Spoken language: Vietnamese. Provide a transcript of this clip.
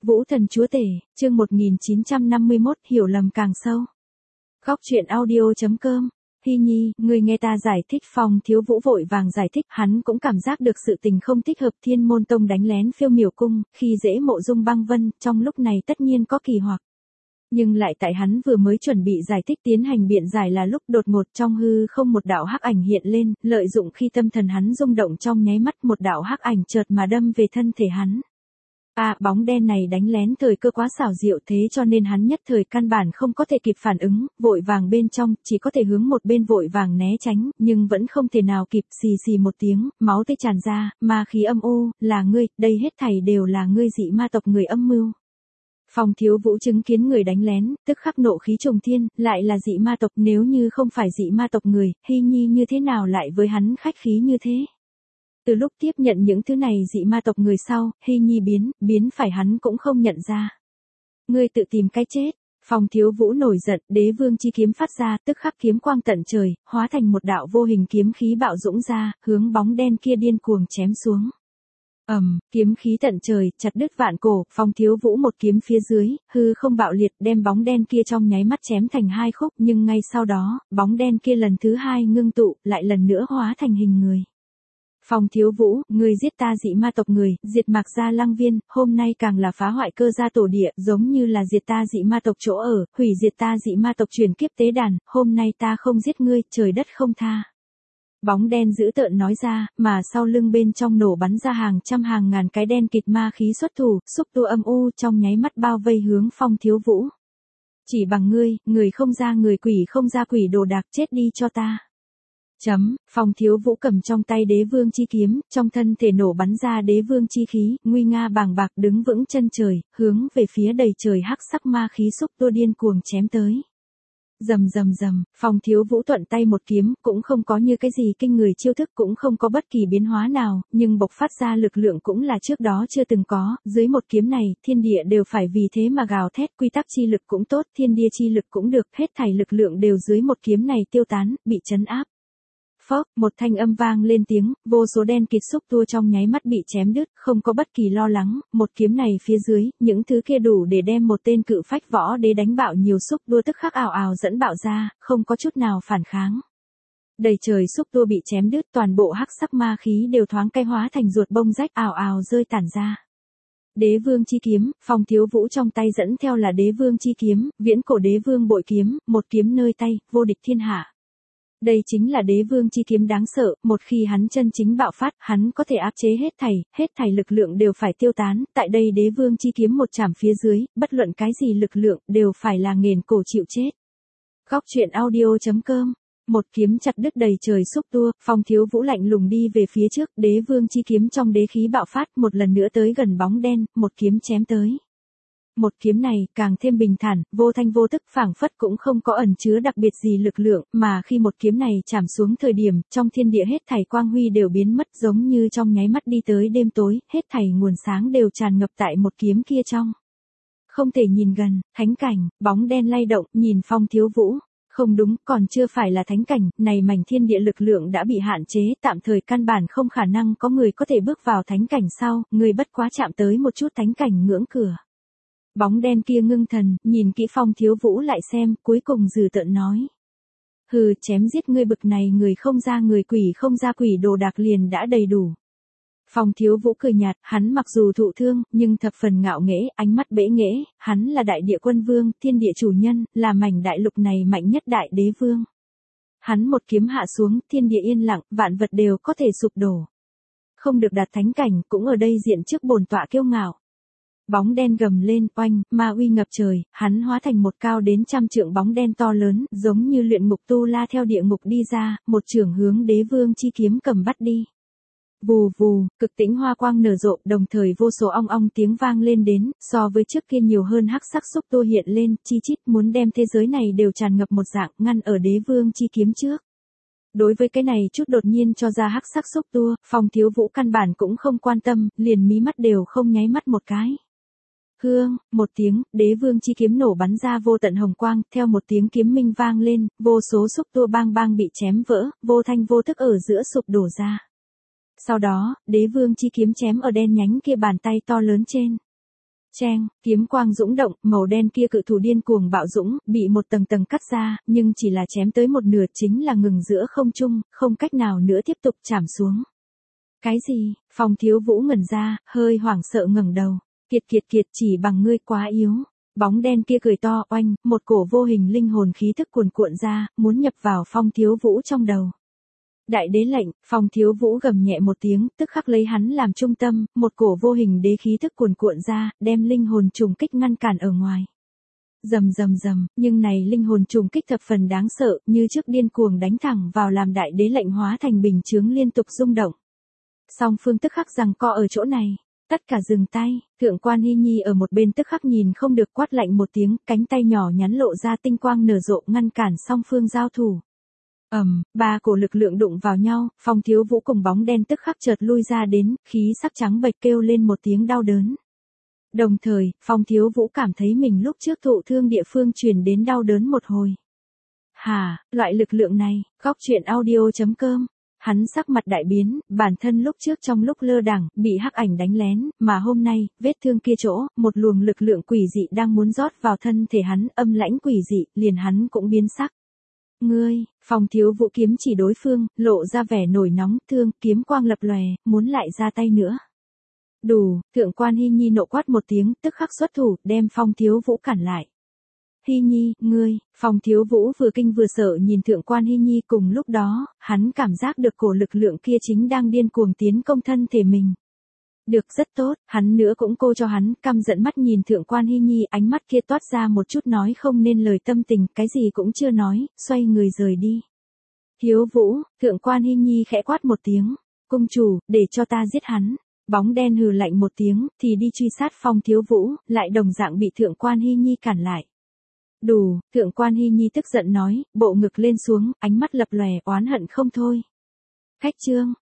Vũ thần chúa tể, chương 1951, hiểu lầm càng sâu. Góc truyện audio.com. Hy Nhi, người nghe ta giải thích. Phong Thiếu Vũ vội vàng giải thích, hắn cũng cảm giác được sự tình không thích hợp. Thiên Môn Tông đánh lén Phiêu Miểu Cung, khi dễ Mộ Dung Băng Vân, trong lúc này tất nhiên có kỳ hoặc. Nhưng lại tại hắn vừa mới chuẩn bị giải thích tiến hành biện giải là lúc đột ngột trong hư không một đạo hắc ảnh hiện lên, lợi dụng khi tâm thần hắn rung động trong nháy mắt một đạo hắc ảnh chợt mà đâm về thân thể hắn. Bóng đen này đánh lén thời cơ quá xảo diệu, thế cho nên hắn nhất thời căn bản không có thể kịp phản ứng, vội vàng bên trong, chỉ có thể hướng một bên vội vàng né tránh, nhưng vẫn không thể nào kịp. Xì xì một tiếng, máu tươi tràn ra, ma khí âm u, là ngươi, đây hết thảy đều là ngươi dị ma tộc người âm mưu. Phong Thiếu Vũ chứng kiến người đánh lén, tức khắc nộ khí trùng thiên, lại là dị ma tộc, nếu như không phải dị ma tộc người, Hy Nhi như thế nào lại với hắn khách khí như thế? Từ lúc tiếp nhận những thứ này dị ma tộc người sau, Hy Nhi biến phải hắn cũng không nhận ra. Ngươi tự tìm cái chết. Phong Thiếu Vũ nổi giận, Đế Vương chi kiếm phát ra, tức khắc kiếm quang tận trời, hóa thành một đạo vô hình kiếm khí bạo dũng ra, hướng bóng đen kia điên cuồng chém xuống. Kiếm khí tận trời, chặt đứt vạn cổ. Phong Thiếu Vũ một kiếm phía dưới, hư không bạo liệt, đem bóng đen kia trong nháy mắt chém thành hai khúc, nhưng ngay sau đó, bóng đen kia lần thứ hai ngưng tụ, lại lần nữa hóa thành hình người. Phong Thiếu Vũ, ngươi giết ta dị ma tộc người, diệt Mạc Gia Lăng Viên, hôm nay càng là phá hoại Cơ gia tổ địa, giống như là diệt ta dị ma tộc chỗ ở, hủy diệt ta dị ma tộc truyền kiếp tế đàn, hôm nay ta không giết ngươi, trời đất không tha. Bóng đen dữ tợn nói ra, mà sau lưng bên trong nổ bắn ra hàng trăm hàng ngàn cái đen kịt ma khí xuất thủ, xúc tu âm u trong nháy mắt bao vây hướng Phong Thiếu Vũ. Chỉ bằng ngươi, người không ra người, quỷ không ra quỷ, đồ đạc, chết đi cho ta. Phong Thiếu Vũ cầm trong tay Đế Vương chi kiếm, trong thân thể nổ bắn ra Đế Vương chi khí, nguy nga bàng bạc đứng vững chân trời, hướng về phía đầy trời hắc sắc ma khí xúc tua điên cuồng chém tới. Rầm rầm rầm, Phong Thiếu Vũ thuận tay một kiếm, cũng không có như cái gì kinh người chiêu thức, cũng không có bất kỳ biến hóa nào, nhưng bộc phát ra lực lượng cũng là trước đó chưa từng có, dưới một kiếm này, thiên địa đều phải vì thế mà gào thét, quy tắc chi lực cũng tốt, thiên địa chi lực cũng được, hết thảy lực lượng đều dưới một kiếm này tiêu tán, bị trấn áp. Phốc, một thanh âm vang lên tiếng, vô số đen kịt xúc tua trong nháy mắt bị chém đứt, không có bất kỳ lo lắng, một kiếm này phía dưới, những thứ kia đủ để đem một tên cự phách võ đế đánh bạo nhiều xúc tua tức khắc ào ào dẫn bạo ra, không có chút nào phản kháng. Đầy trời xúc tua bị chém đứt, toàn bộ hắc sắc ma khí đều thoáng cay hóa thành ruột bông rách ào ào rơi tản ra. Đế Vương chi kiếm, Phong Thiếu Vũ trong tay dẫn theo là Đế Vương chi kiếm, viễn cổ Đế Vương bội kiếm, một kiếm nơi tay, vô địch thiên hạ. Đây chính là Đế Vương chi kiếm đáng sợ, một khi hắn chân chính bạo phát, hắn có thể áp chế hết thảy lực lượng đều phải tiêu tán, tại đây Đế Vương chi kiếm một chảm phía dưới, bất luận cái gì lực lượng, đều phải là nghền cổ chịu chết. Góc truyện audio.com. Một kiếm chặt đứt đầy trời xúc tua, Phong Thiếu Vũ lạnh lùng đi về phía trước, Đế Vương chi kiếm trong đế khí bạo phát, một lần nữa tới gần bóng đen, một kiếm chém tới. Một kiếm này, càng thêm bình thản, vô thanh vô tức, phảng phất cũng không có ẩn chứa đặc biệt gì lực lượng, mà khi một kiếm này chạm xuống thời điểm, trong thiên địa hết thảy quang huy đều biến mất, giống như trong nháy mắt đi tới đêm tối, hết thảy nguồn sáng đều tràn ngập tại một kiếm kia trong. Không thể nhìn gần, thánh cảnh, bóng đen lay động, nhìn Phong Thiếu Vũ. Không đúng, còn chưa phải là thánh cảnh, này mảnh thiên địa lực lượng đã bị hạn chế, tạm thời căn bản không khả năng có người có thể bước vào thánh cảnh sau, người bất quá chạm tới một chút thánh cảnh ngưỡng cửa. Bóng đen kia ngưng thần, nhìn kỹ Phong Thiếu Vũ lại xem, cuối cùng dừ tợn nói. Hừ, chém giết ngươi bực này, người không ra người, quỷ không ra quỷ, đồ đạc liền đã đầy đủ. Phong Thiếu Vũ cười nhạt, hắn mặc dù thụ thương, nhưng thập phần ngạo nghễ, ánh mắt bẽ nghễ, hắn là đại địa quân vương, thiên địa chủ nhân, là mảnh đại lục này mạnh nhất đại đế vương. Hắn một kiếm hạ xuống, thiên địa yên lặng, vạn vật đều có thể sụp đổ. Không được đạt thánh cảnh, cũng ở đây diện trước bổn tọa kiêu ngạo. Bóng đen gầm lên, oanh, ma uy ngập trời, hắn hóa thành một cao đến 100 trượng bóng đen to lớn, giống như luyện ngục tu la theo địa ngục đi ra, một chưởng hướng Đế Vương chi kiếm cầm bắt đi. Vù vù, cực tĩnh hoa quang nở rộ, đồng thời vô số ong ong tiếng vang lên đến, so với trước kia nhiều hơn hắc sắc xúc tua hiện lên, chi chít muốn đem thế giới này đều tràn ngập một dạng, ngăn ở Đế Vương chi kiếm trước. Đối với cái này chút đột nhiên cho ra hắc sắc xúc tua, Phong Thiếu Vũ căn bản cũng không quan tâm, liền mí mắt đều không nháy mắt một cái. Hương, một tiếng, Đế Vương chi kiếm nổ bắn ra vô tận hồng quang, theo một tiếng kiếm minh vang lên, vô số xúc tua bang bang bị chém vỡ, vô thanh vô tức ở giữa sụp đổ ra. Sau đó, Đế Vương chi kiếm chém ở đen nhánh kia bàn tay to lớn trên. Cheng, kiếm quang dũng động, màu đen kia cự thủ điên cuồng bạo dũng, bị một tầng tầng cắt ra, nhưng chỉ là chém tới một nửa chính là ngừng giữa không trung, không cách nào nữa tiếp tục chạm xuống. Cái gì? Phong Thiếu Vũ ngẩn ra, hơi hoảng sợ ngẩng đầu. Kiệt, chỉ bằng ngươi quá yếu. Bóng đen kia cười to oanh, một cổ vô hình linh hồn khí thức cuồn cuộn ra, muốn nhập vào Phong Thiếu Vũ trong đầu. Đại đế lệnh, Phong Thiếu Vũ gầm nhẹ một tiếng, tức khắc lấy hắn làm trung tâm, một cổ vô hình đế khí thức cuồn cuộn ra, đem linh hồn trùng kích ngăn cản ở ngoài. Rầm, nhưng này linh hồn trùng kích thập phần đáng sợ, như trước điên cuồng đánh thẳng vào làm đại đế lệnh hóa thành bình chướng liên tục rung động. Song phương tức khắc giằng co ở chỗ này, tất cả dừng tay, Thượng Quan Hi Nhi ở một bên tức khắc nhìn không được quát lạnh một tiếng, cánh tay nhỏ nhắn lộ ra tinh quang nở rộ ngăn cản song phương giao thủ. Ba cổ lực lượng đụng vào nhau, Phong Thiếu Vũ cùng bóng đen tức khắc chợt lui ra đến, khí sắc trắng bệch kêu lên một tiếng đau đớn. Đồng thời, Phong Thiếu Vũ cảm thấy mình lúc trước thụ thương địa phương truyền đến đau đớn một hồi. Loại lực lượng này, Góc Truyện Audio.com. Hắn sắc mặt đại biến, bản thân lúc trước trong lúc lơ đãng bị hắc ảnh đánh lén, mà hôm nay, vết thương kia chỗ, một luồng lực lượng quỷ dị đang muốn rót vào thân thể hắn, âm lãnh quỷ dị, liền hắn cũng biến sắc. Ngươi, Phong Thiếu Vũ kiếm chỉ đối phương, lộ ra vẻ nổi nóng, thương, kiếm quang lập lòe, muốn lại ra tay nữa. Đủ, Thượng Quan Hi Nhi nộ quát một tiếng, tức khắc xuất thủ, đem Phong Thiếu Vũ cản lại. Hi Nhi, ngươi, Phong Thiếu Vũ vừa kinh vừa sợ nhìn Thượng Quan Hi Nhi, cùng lúc đó, hắn cảm giác được cổ lực lượng kia chính đang điên cuồng tiến công thân thể mình. Được rất tốt, hắn nữa cũng cô cho hắn, căm giận mắt nhìn Thượng Quan Hi Nhi, ánh mắt kia toát ra một chút nói không nên lời tâm tình, cái gì cũng chưa nói, xoay người rời đi. Thiếu Vũ, Thượng Quan Hi Nhi khẽ quát một tiếng, cung chủ, để cho ta giết hắn. Bóng đen hừ lạnh một tiếng, thì đi truy sát Phong Thiếu Vũ, lại đồng dạng bị Thượng Quan Hi Nhi cản lại. Đủ, Thượng Quan Hi Nhi tức giận nói, bộ ngực lên xuống, ánh mắt lập lòe oán hận không thôi. Khách chương.